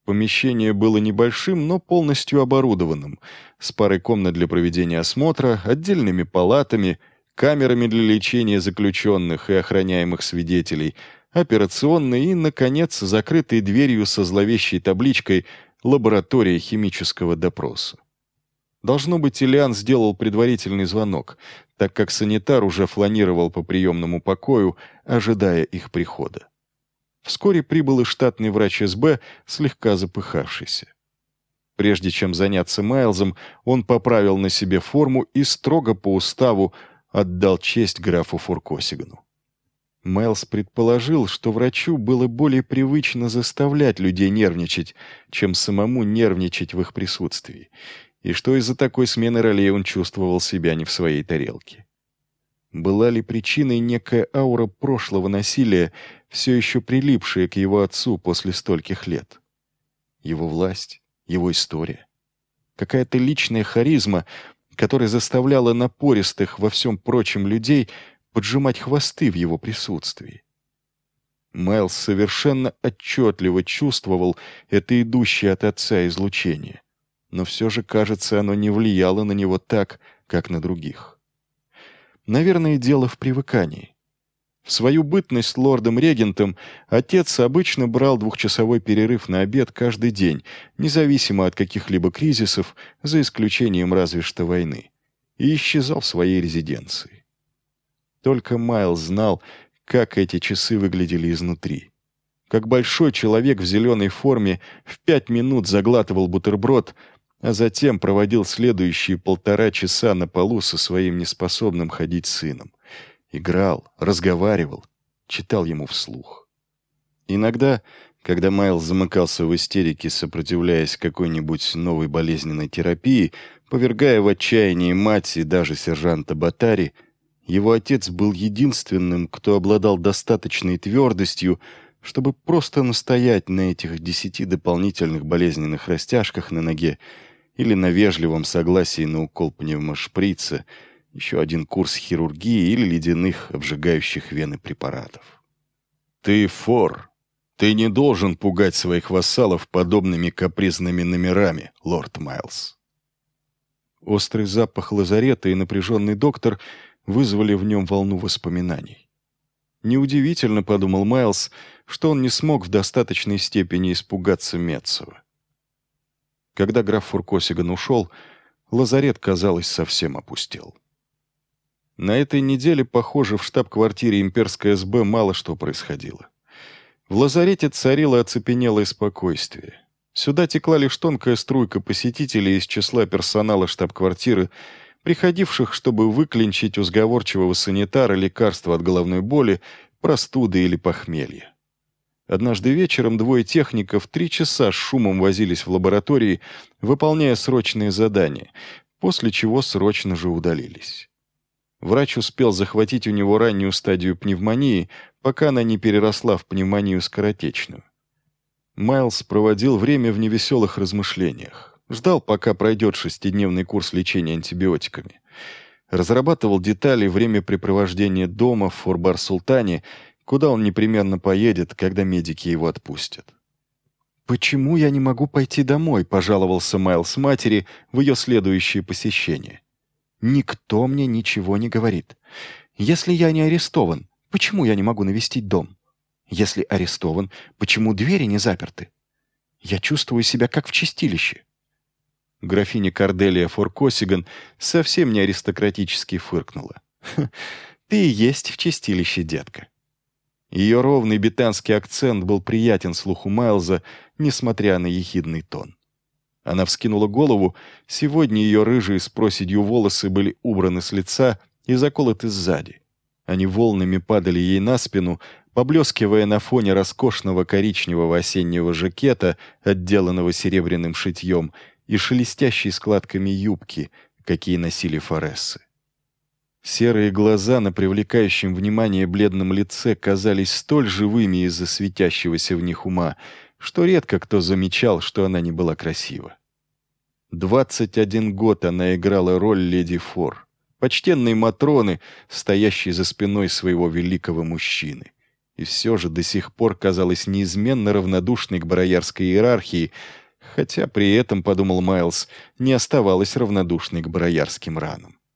Помещение было небольшим, но полностью оборудованным, с парой комнат для проведения осмотра, отдельными палатами, камерами для лечения заключенных и охраняемых свидетелей, операционной и, наконец, закрытой дверью со зловещей табличкой «Лаборатория химического допроса». Должно быть, Ильян сделал предварительный звонок, так как санитар уже фланировал по приемному покою, ожидая их прихода. Вскоре прибыл и штатный врач СБ, слегка запыхавшийся. Прежде чем заняться Майлзом, он поправил на себе форму и строго по уставу отдал честь графу Фуркосигану. Майлз предположил, что врачу было более привычно заставлять людей нервничать, чем самому нервничать в их присутствии, и что из-за такой смены ролей он чувствовал себя не в своей тарелке. Была ли причиной некая аура прошлого насилия, все еще прилипшая к его отцу после стольких лет? Его власть, его история. Какая-то личная харизма, которая заставляла напористых во всем прочем людей поджимать хвосты в его присутствии. Майлз совершенно отчетливо чувствовал это идущее от отца излучение, но все же, кажется, оно не влияло на него так, как на других. Наверное, дело в привыкании. В свою бытность лордом-регентом отец обычно брал 2-часовой перерыв на обед каждый день, независимо от каких-либо кризисов, за исключением разве что войны, и исчезал в своей резиденции. Только Майлз знал, как эти часы выглядели изнутри. Как большой человек в зеленой форме в 5 минут заглатывал бутерброд, а затем проводил следующие 1,5 часа на полу со своим неспособным ходить сыном. Играл, разговаривал, читал ему вслух. Иногда, когда Майлз замыкался в истерике, сопротивляясь какой-нибудь новой болезненной терапии, повергая в отчаяние мать и даже сержанта Батари, его отец был единственным, кто обладал достаточной твердостью, чтобы просто настоять на этих 10 дополнительных болезненных растяжках на ноге или на вежливом согласии на укол пневмошприца, еще один курс хирургии или ледяных, обжигающих вены препаратов. «Ты фор. Ты не должен пугать своих вассалов подобными капризными номерами, лорд Майлз». Острый запах лазарета и напряженный доктор вызвали в нем волну воспоминаний. Неудивительно, подумал Майлз, что он не смог в достаточной степени испугаться Меццова. Когда граф Фуркосиган ушел, лазарет, казалось, совсем опустел. На этой неделе, похоже, в штаб-квартире имперской СБ мало что происходило. В лазарете царило оцепенелое спокойствие. Сюда текла лишь тонкая струйка посетителей из числа персонала штаб-квартиры, приходивших, чтобы выклинчить у сговорчивого санитара лекарства от головной боли, простуды или похмелья. Однажды вечером 2 техников 3 часа с шумом возились в лаборатории, выполняя срочные задания, после чего срочно же удалились. Врач успел захватить у него раннюю стадию пневмонии, пока она не переросла в пневмонию скоротечную. Майлз проводил время в невеселых размышлениях, ждал, пока пройдет 6-дневный курс лечения антибиотиками, разрабатывал детали времяпрепровождения дома в Форбар-Султане, куда он непременно поедет, когда медики его отпустят. «Почему я не могу пойти домой?» — пожаловался Майлз матери в ее следующее посещение. «Никто мне ничего не говорит. Если я не арестован, почему я не могу навестить дом? Если арестован, почему двери не заперты? Я чувствую себя как в чистилище». Графиня Корделия Фуркосиган совсем не аристократически фыркнула. «Ты и есть в чистилище, детка». Ее ровный бетанский акцент был приятен слуху Майлза, несмотря на ехидный тон. Она вскинула голову, сегодня ее рыжие с проседью волосы были убраны с лица и заколоты сзади. Они волнами падали ей на спину, поблескивая на фоне роскошного коричневого осеннего жакета, отделанного серебряным шитьем, и шелестящей складками юбки, какие носили форессы. Серые глаза на привлекающем внимание бледном лице казались столь живыми из-за светящегося в них ума, что редко кто замечал, что она не была красива. 21 год она играла роль леди Фор, почтенной Матроны, стоящей за спиной своего великого мужчины, и все же до сих пор казалась неизменно равнодушной к бароярской иерархии, хотя при этом, подумал Майлз, не оставалась равнодушной к бароярским ранам.